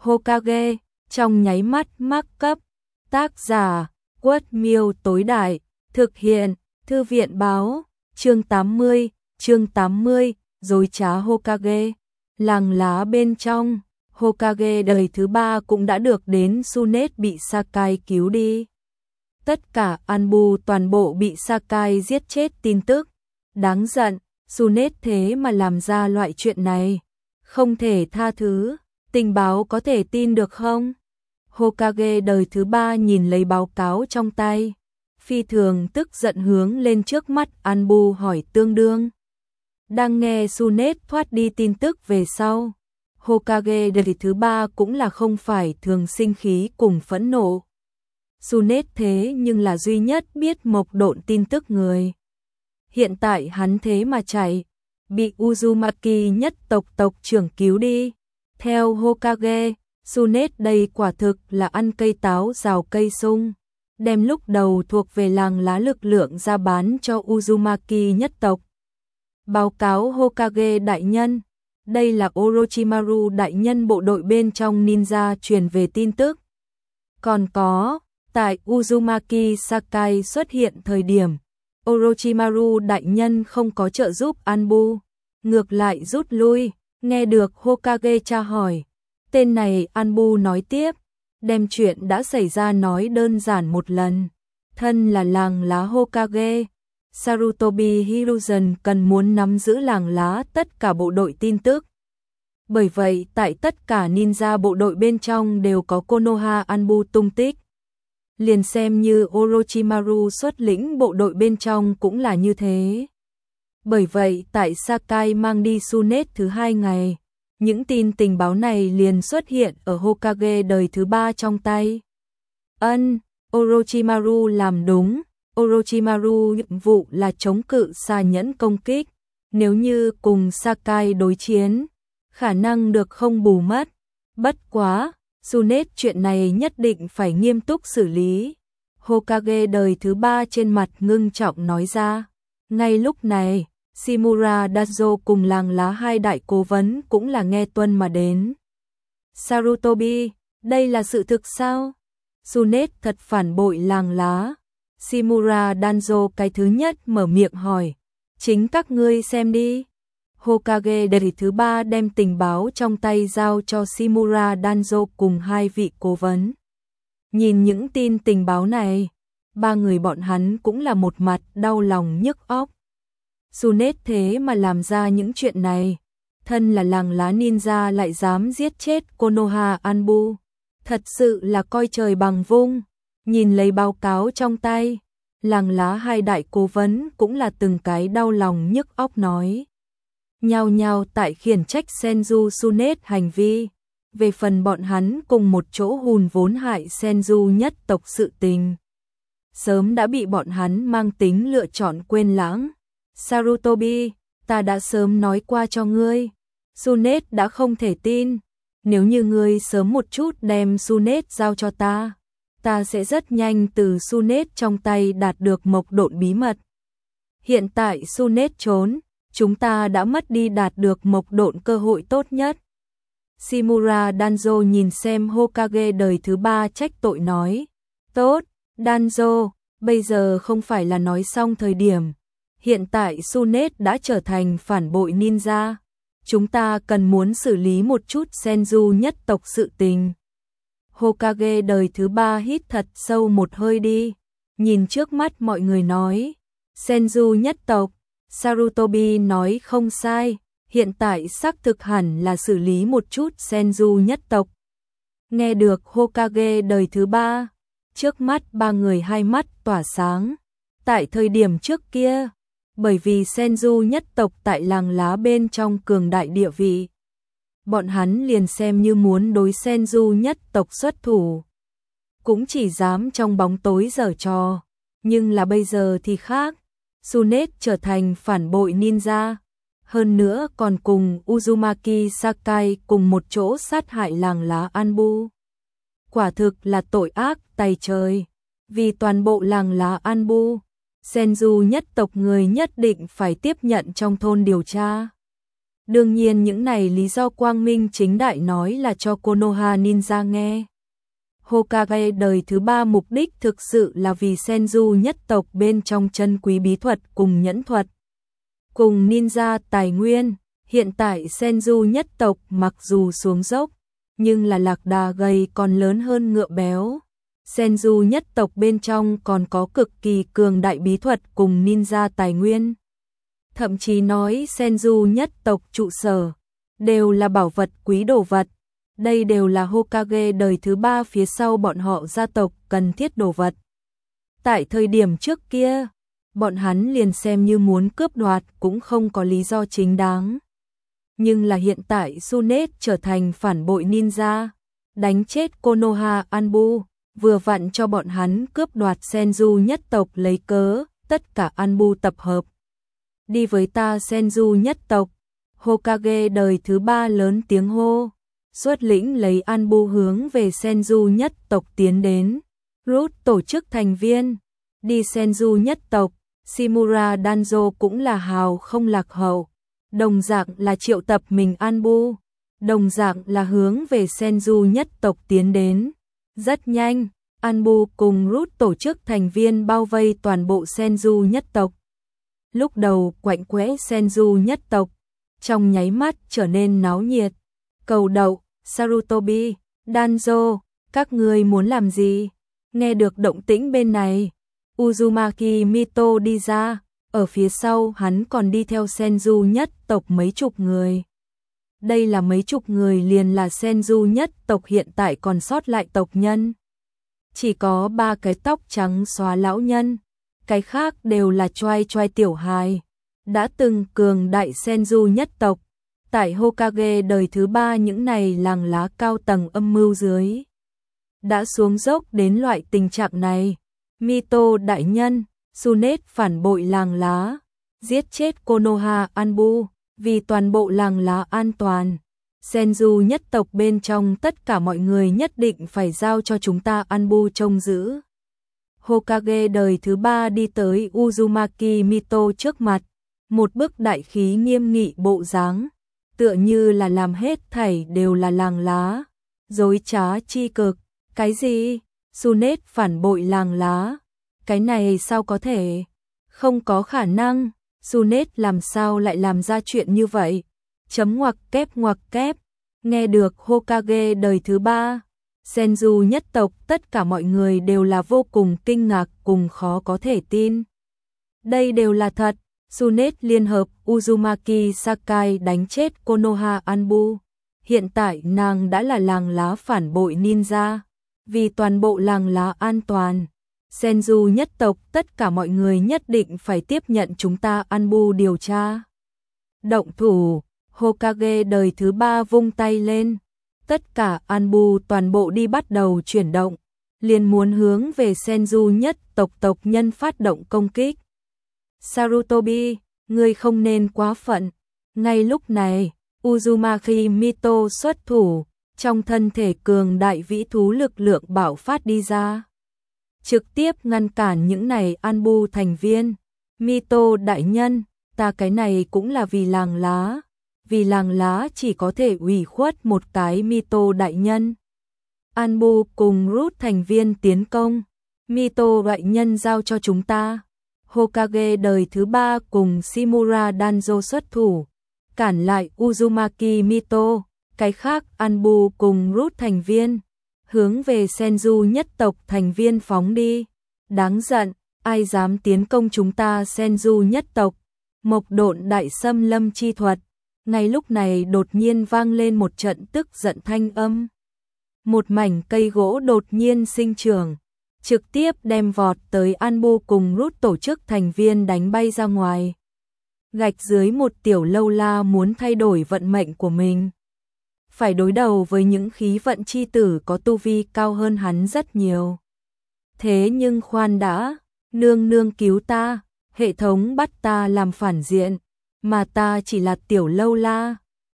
Hokage, trong nháy mắt mắc cấp. Tác giả, Quất Miêu tối đại, thực hiện, Thư viện báo, chương 80, dối trá Hokage. Làng lá bên trong, Hokage đời thứ 3 cũng đã được đến Tsunade bị Sakai cứu đi. Tất cả Anbu toàn bộ bị Sakai giết chết tin tức. Đáng giận, Tsunade thế mà làm ra loại chuyện này. Không thể tha thứ, tình báo có thể tin được không? Hokage đời thứ 3 nhìn lấy báo cáo trong tay. Phi thường tức giận hướng lên trước mắt Anbu hỏi tương đương. Đang nghe Tsunade thoát đi tin tức về sau. Hokage đời thứ 3 cũng là không phải thường sinh khí cùng phẫn nộ. Tsunade thế nhưng là duy nhất biết mộc độn tin tức người. Hiện tại hắn thế mà chạy, bị Uzumaki nhất tộc trưởng cứu đi. Theo Hokage, Tsunade đây quả thực là ăn cây táo rào cây sung, đem lúc đầu thuộc về làng lá lực lượng ra bán cho Uzumaki nhất tộc. Báo cáo Hokage đại nhân, đây là Orochimaru đại nhân bộ đội bên trong ninja truyền về tin tức. Còn có, tại Uzumaki Sakai xuất hiện thời điểm, Orochimaru đại nhân không có trợ giúp Anbu, ngược lại rút lui. Nghe được Hokage tra hỏi, tên này Anbu nói tiếp, đem chuyện đã xảy ra nói đơn giản một lần. Thân là làng lá Hokage, Sarutobi Hiruzen cần muốn nắm giữ làng lá tất cả bộ đội tin tức. Bởi vậy tại tất cả ninja bộ đội bên trong đều có Konoha Anbu tung tích. Liền xem như Orochimaru xuất lĩnh bộ đội bên trong cũng là như thế. Bởi vậy tại Sakai mang đi Tsunade thứ 2 ngày, những tin tình báo này liền xuất hiện ở Hokage đời thứ 3 trong tay. Orochimaru làm đúng. Orochimaru nhiệm vụ là chống cự xà nhẫn công kích. Nếu như cùng Sakai đối chiến, khả năng được không bù mất. Bất quá, Tsunade chuyện này nhất định phải nghiêm túc xử lý. Hokage đời thứ 3 trên mặt ngưng trọng nói ra. Ngay lúc này, Shimura Dazo cùng làng lá hai đại cố vấn cũng là nghe tuân mà đến. Sarutobi, đây là sự thực sao? Tsunade thật phản bội làng lá. Shimura Dazo cái thứ nhất mở miệng hỏi. Chính các ngươi xem đi. Hokage đời thứ 3 đem tình báo trong tay giao cho Shimura Dazo cùng hai vị cố vấn. Nhìn những tin tình báo này, ba người bọn hắn cũng là một mặt đau lòng nhức óc. Tsunade thế mà làm ra những chuyện này, thân là làng lá ninja lại dám giết chết Konoha Anbu, thật sự là coi trời bằng vung. Nhìn lấy báo cáo trong tay, làng lá hai đại cố vấn cũng là từng cái đau lòng nhức óc nói. Nhao nhao tại khiển trách Senju Tsunade hành vi, về phần bọn hắn cùng một chỗ hùn vốn hại Senju nhất tộc sự tình. Sớm đã bị bọn hắn mang tính lựa chọn quên lãng. Sarutobi, ta đã sớm nói qua cho ngươi. Tsunade đã không thể tin. Nếu như ngươi sớm một chút đem Tsunade giao cho ta, ta sẽ rất nhanh từ Tsunade trong tay đạt được mộc độn bí mật. Hiện tại Tsunade trốn, chúng ta đã mất đi đạt được mộc độn cơ hội tốt nhất. Shimura Dazo nhìn xem Hokage đời thứ 3 trách tội nói. Tốt, Dazo, bây giờ không phải là nói xong thời điểm. Hiện tại Tsunade đã trở thành phản bội ninja. Chúng ta cần muốn xử lý một chút Senju nhất tộc sự tình. Hokage đời thứ 3 hít thật sâu một hơi đi. Nhìn trước mắt mọi người nói. Senju nhất tộc, Sarutobi nói không sai. Hiện tại xác thực hẳn là xử lý một chút Senju nhất tộc. Nghe được Hokage đời thứ 3, trước mắt ba người hai mắt tỏa sáng. Tại thời điểm trước kia, bởi vì Senju nhất tộc tại làng lá bên trong cường đại địa vị, bọn hắn liền xem như muốn đối Senju nhất tộc xuất thủ, cũng chỉ dám trong bóng tối giở trò. Nhưng là bây giờ thì khác, Tsunade trở thành phản bội ninja, hơn nữa còn cùng Uzumaki Sakai cùng một chỗ sát hại làng lá Anbu. Quả thực là tội ác tày trời. Vì toàn bộ làng lá Anbu, Senju nhất tộc người nhất định phải tiếp nhận trong thôn điều tra. Đương nhiên những này lý do quang minh chính đại nói là cho Konoha Ninja nghe. Hokage đời thứ 3 mục đích thực sự là vì Senju nhất tộc bên trong chân quý bí thuật cùng nhẫn thuật. Cùng ninja tài nguyên, hiện tại Senju nhất tộc mặc dù xuống dốc, nhưng là lạc đà gầy còn lớn hơn ngựa béo. Senju nhất tộc bên trong còn có cực kỳ cường đại bí thuật cùng ninja tài nguyên. Thậm chí nói Senju nhất tộc trụ sở đều là bảo vật quý đồ vật. Đây đều là Hokage đời thứ 3 phía sau bọn họ gia tộc cần thiết đồ vật. Tại thời điểm trước kia, bọn hắn liền xem như muốn cướp đoạt cũng không có lý do chính đáng. Nhưng là hiện tại Tsunade trở thành phản bội ninja, đánh chết Konoha Anbu, vừa vặn cho bọn hắn cướp đoạt Senju nhất tộc lấy cớ, tất cả Anbu tập hợp. Đi với ta Senju nhất tộc, Hokage đời thứ 3 lớn tiếng hô, xuất lĩnh lấy Anbu hướng về Senju nhất tộc tiến đến. Root tổ chức thành viên, đi Senju nhất tộc, Shimura Danzo cũng là hào không lạc hậu, đồng dạng là triệu tập mình Anbu, đồng dạng là hướng về Senju nhất tộc tiến đến. Rất nhanh, Anbu cùng Root tổ chức thành viên bao vây toàn bộ Senju nhất tộc. Lúc đầu quạnh quẽ Senju nhất tộc, trong nháy mắt trở nên náo nhiệt. Cầu đậu, Sarutobi, Danzo, các ngươi muốn làm gì? Nghe được động tĩnh bên này, Uzumaki Mito đi ra, ở phía sau hắn còn đi theo Senju nhất tộc mấy chục người. Đây là mấy chục người liền là Senju nhất tộc hiện tại còn sót lại tộc nhân. Chỉ có 3 cái tóc trắng xóa lão nhân, cái khác đều là choai choai tiểu hài, đã từng cường đại Senju nhất tộc. Tại Hokage đời thứ 3 những này làng lá cao tầng âm mưu dưới đã xuống dốc đến loại tình trạng này. Mito đại nhân, Tsunade phản bội làng lá, giết chết Konoha Anbu, vì toàn bộ làng lá an toàn. Senju nhất tộc bên trong tất cả mọi người nhất định phải giao cho chúng ta Anbu trông giữ. Hokage đời thứ 3 đi tới Uzumaki Mito trước mặt, một bức đại khí nghiêm nghị bộ dáng, tựa như là làm hết thảy đều là làng lá, dối trá chi cực. Cái gì? Tsunade phản bội làng lá? Cái này sao có thể? Không có khả năng, Tsunade làm sao lại làm ra chuyện như vậy? Chấm ngoặc kép. Nghe được Hokage đời thứ 3, Senju nhất tộc tất cả mọi người đều là vô cùng kinh ngạc cùng khó có thể tin. Đây đều là thật, Tsunade liên hợp Uzumaki Sakai đánh chết Konoha Anbu. Hiện tại nàng đã là làng lá phản bội ninja, vì toàn bộ làng lá an toàn. Senju nhất tộc tất cả mọi người nhất định phải tiếp nhận chúng ta Anbu điều tra. Động thủ, Hokage đời thứ 3 vung tay lên. Tất cả Anbu toàn bộ đi bắt đầu chuyển động, liền muốn hướng về Senju nhất tộc nhân phát động công kích. Sarutobi, ngươi không nên quá phận. Ngay lúc này, Uzumaki Mito xuất thủ, trong thân thể cường đại vĩ thú lực lượng bạo phát đi ra, trực tiếp ngăn cản những này Anbu thành viên. Mito đại nhân, ta cái này cũng là vì làng lá chỉ có thể ủy khuất một cái Mito đại nhân. Anbu cùng Root thành viên tiến công, Mito đại nhân giao cho chúng ta. Hokage đời thứ 3 cùng Shimura Danzo xuất thủ, cản lại Uzumaki Mito, cái khác Anbu cùng Root thành viên, hướng về Senju nhất tộc thành viên phóng đi. Đáng giận, ai dám tiến công chúng ta Senju nhất tộc? Mộc độn đại xâm lâm chi thuật. Ngay lúc này đột nhiên vang lên một trận tức giận thanh âm. Một mảnh cây gỗ đột nhiên sinh trưởng, trực tiếp đem vọt tới Anbu cùng Root tổ chức thành viên đánh bay ra ngoài. Gạch dưới một tiểu lâu la muốn thay đổi vận mệnh của mình, phải đối đầu với những khí vận chi tử có tu vi cao hơn hắn rất nhiều. Thế nhưng khoan đã, nương cứu ta, hệ thống bắt ta làm phản diện, mà ta chỉ là tiểu lâu la,